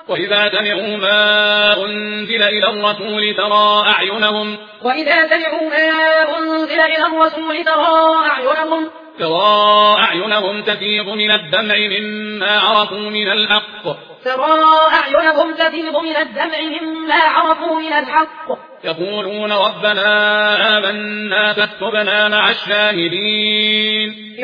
وإذا سمعوا ما أنزل إلى الرسول ترى أعينهم تفيض من الدمع مما عرفوا من الحق يقولون ربنا آمنا فاكتبنا مع الشاهدين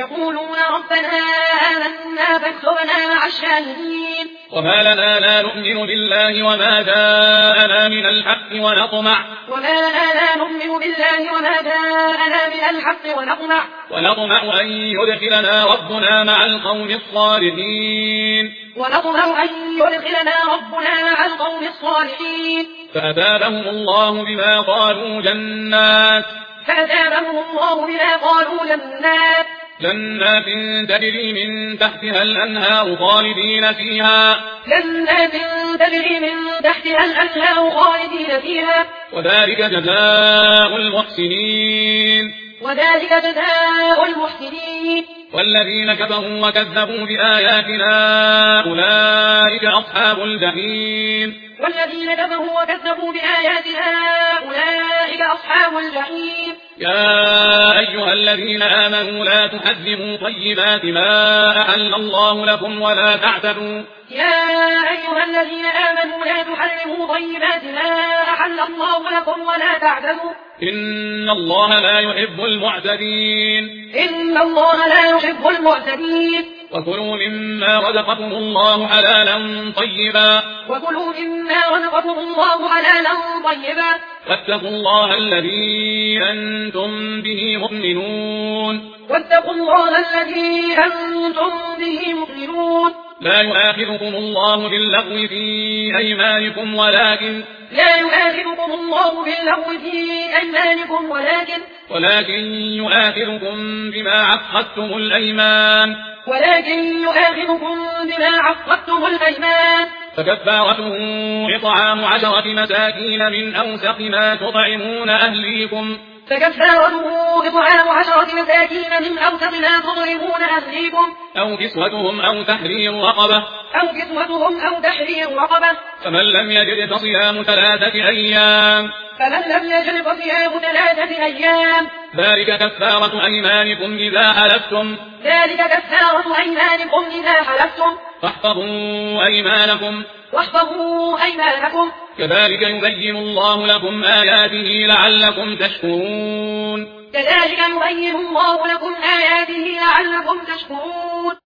وما لنا لا نؤمن بالله وما جاءنا من الحق ونطمع أن يدخلنا ربنا مع القوم الصالحين فأثابهم الله بما قالوا جنات تجري من تحتها الأنهار خالدين فيها وذلك جزاء المحسنين والذين كفروا وكذبوا بآياتنا أولئك أصحاب الجحيم يا أيها الذين آمنوا لا تحرموا طيبات ما أحل الله لكم ولا تعتدوا إن الله لا يحب المعتدين وكلوا مما رزقكم الله حلالا طيبا واتقوا الله الذي أنتم به مؤمنون لا يؤاخذكم الله باللغو في أيمانكم ولكن يؤاخذكم بما عقدتم الأيمان فكفارته إطعام 10 مساكين من أوسط ما تطعمون أهليكم أو كسوتهم أو تحرير رقبة فمن لم يجد فصيام 3 أيام ذلك كفارة أيمانكم إذا حلفتم فاحفظوا أيمانكم كذلك يبين الله لكم آياته لعلكم تشكرون